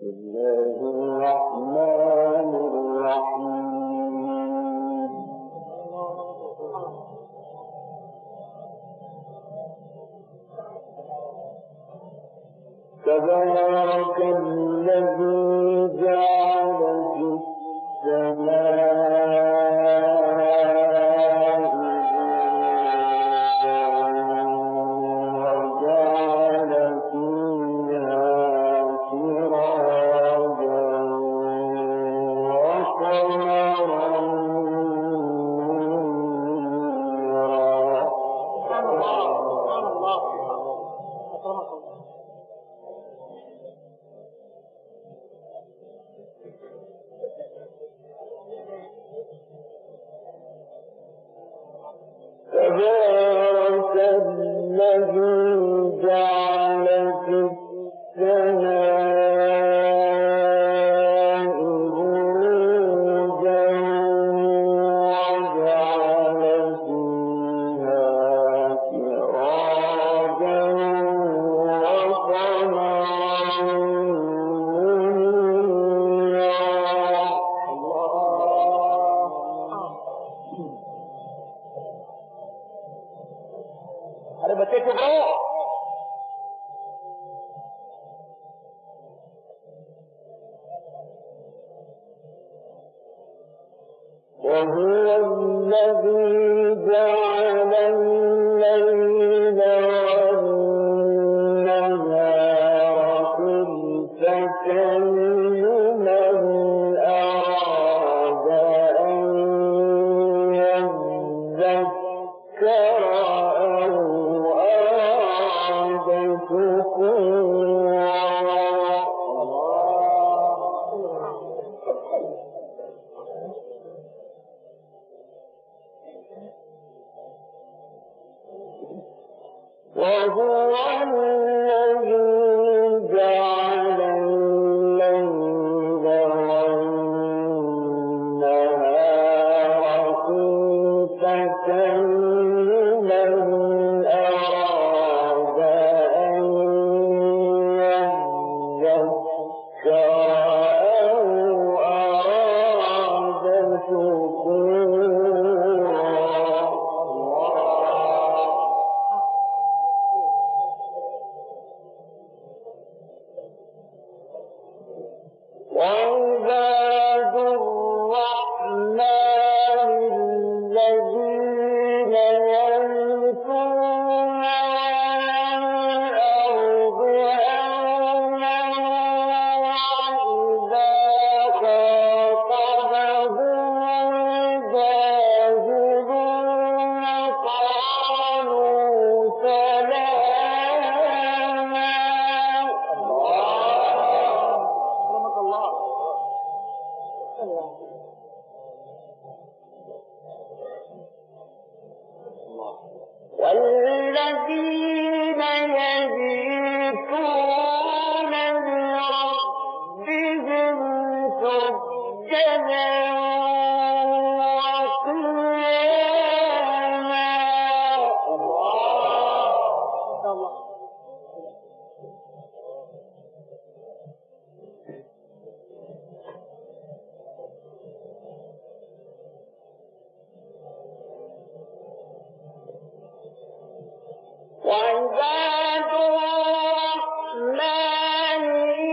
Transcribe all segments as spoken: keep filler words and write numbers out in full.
تبارك الذي جعل في السماء وجعل فيها سراجا وقمرا تبارك الذي جعل في السماء بروجا وجعل فيها سراجا وقمرا منيرا. अरे बच्चे चुप रहो। وهو الذي جعل الليل والنهار خلفة لمن أراد أن يذكر أو أراد شكورا. وهو الذي جعل الليل والنهار خلفة لمن أراد أن يذكر أو أراد شكورا. وعباد الرحمن الذين يمشون على الأرض هونا وإذا خاطبهم الجاهلون قالوا سلاما. والذين يبيتون لربهم سجدا وقياما. وعباد الرحمن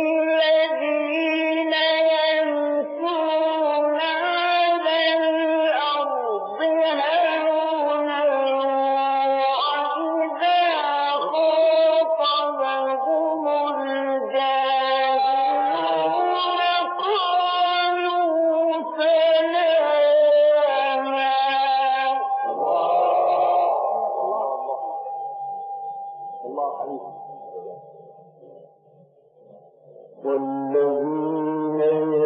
الذين يمشون على الأرض هونا وإذا خاطبهم الجاهلون قالوا سلاما. والذين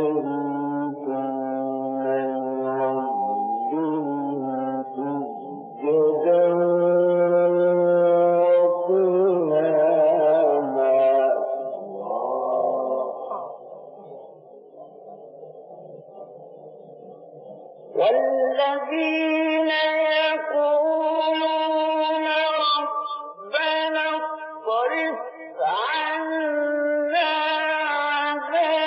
يبيتون لربهم سجدا وقياما. والذين يقولون ربنا اصرف عنا عذاب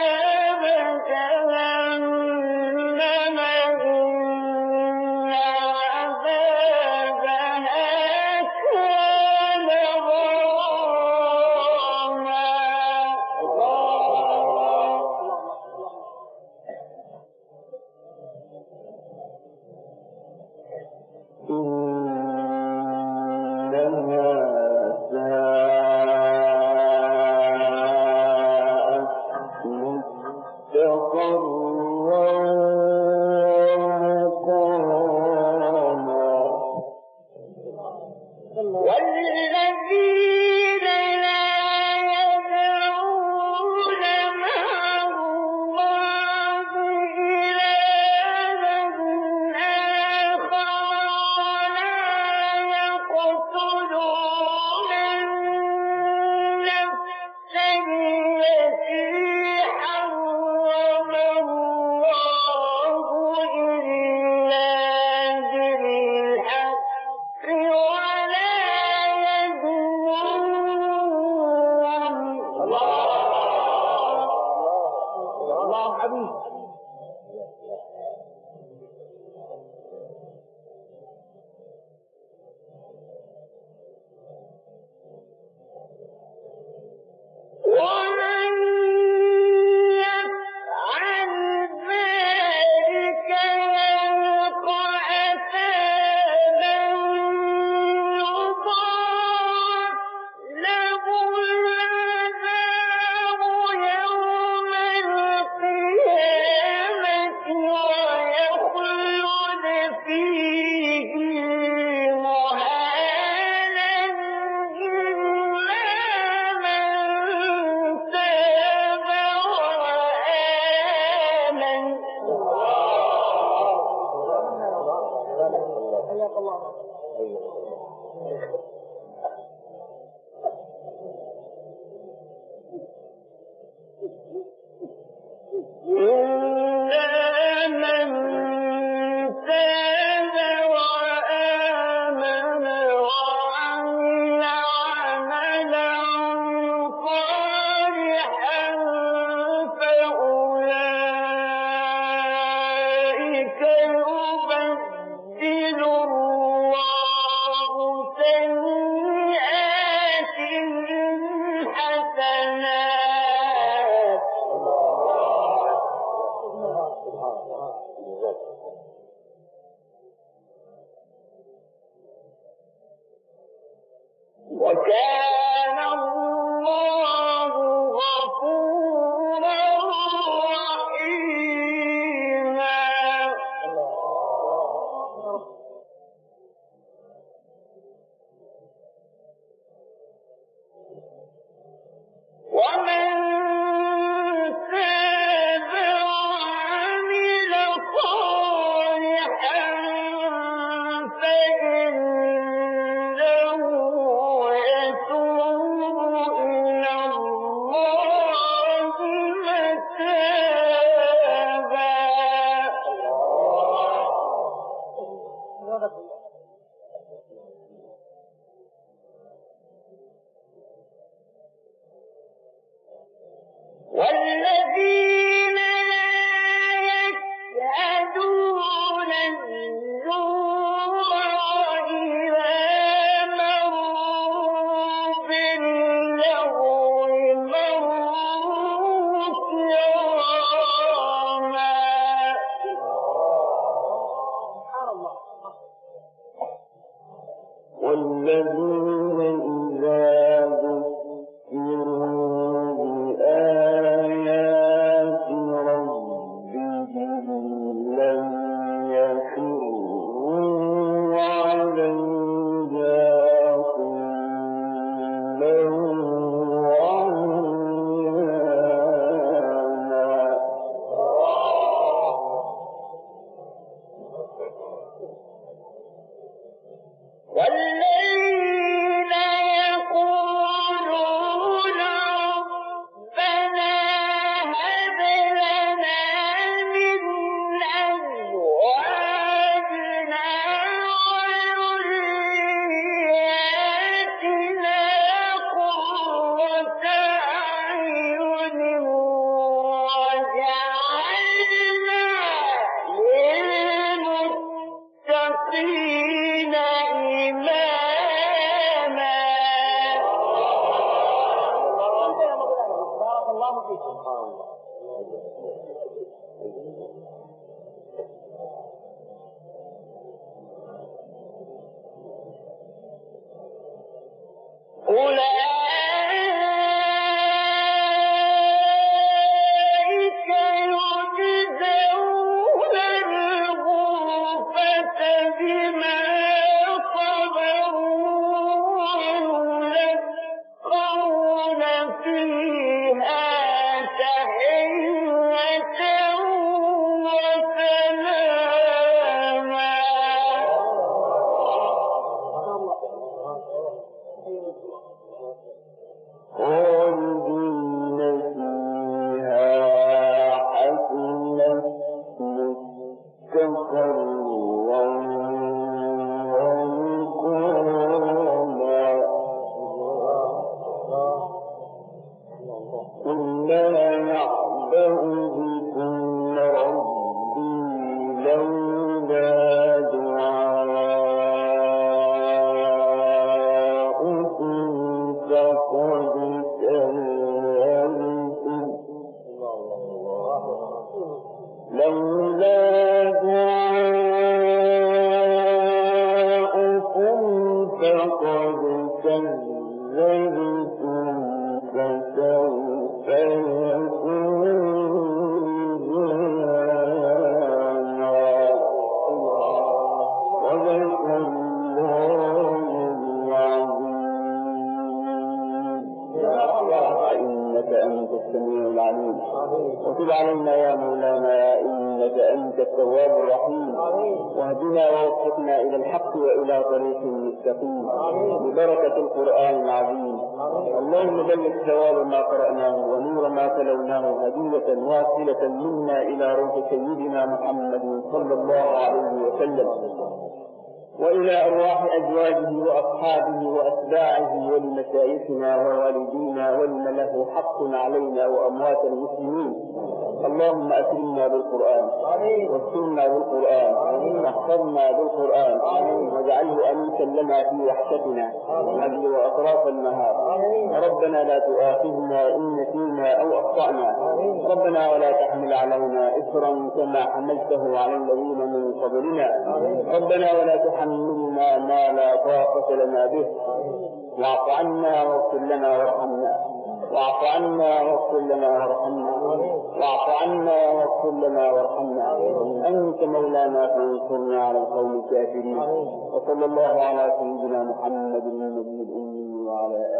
وكان الله غفورا رحيما. ومن تاب وعمل صالحا فإنه يتوب إلى الله متابا. والذين لا يشهدون الزور وإذا مروا باللغو مروا كراما. والذين إذا ذكروا بآيات ربهم لم يخروا عليها صما وعميانا. والذين يقولون ربنا هب لنا من أزواجنا وذرياتنا قرة أعين واجعلنا للمتقين إماما. بارك الله فيكم. أولئك يجزون الغرفة بما صبروا ويلقون فيها تحية وسلاما. قل لا يعبأ بكم ربي لولا دعاؤكم فقد كذبتم لولا دعاؤكم فقد كذبتم فسوف يكون لزاما صدق الله العظيم. إنك أنت السميع العليم وتب علينا يا مولانا إنك أنت التواب الرحيم واهدنا ووفقنا إلى الحق وإلى طريق مستقيم ببركة القرآن العظيم. اللهم بلغ ثواب ما قرأناه ونور ما تلوناه هدية واصلة منا إلى روح سيدنا محمد صلى الله عليه وسلم وإلى أرواح أزواجه وأصحابه وأتباعه ولمشايخنا ووالدينا ولمن له حق علينا وأموات المسلمين. اللهم أكرمنا بالقرآن واسترنا بالقرآن واحفظنا بالقرآن واجعله أنيسا لنا في وحشتنا الليل وأطراف النهار. ربنا لا تؤاخذنا إن نسينا أو أخطأنا. ربنا ولا تحمل علينا إصرا كما حملته على الذين من قبلنا. ربنا ولا تحملنا ما لا طاقة لنا به. واعف عنا واغفر لنا وارحمنا واعف عنا واغفر لنا وارحمنا واعف عنا واغفر لنا وارحمنا. أنت مولانا فانصرنا على القوم الكافرين. وصلى الله على سيدنا محمد النبي الأمي وعلى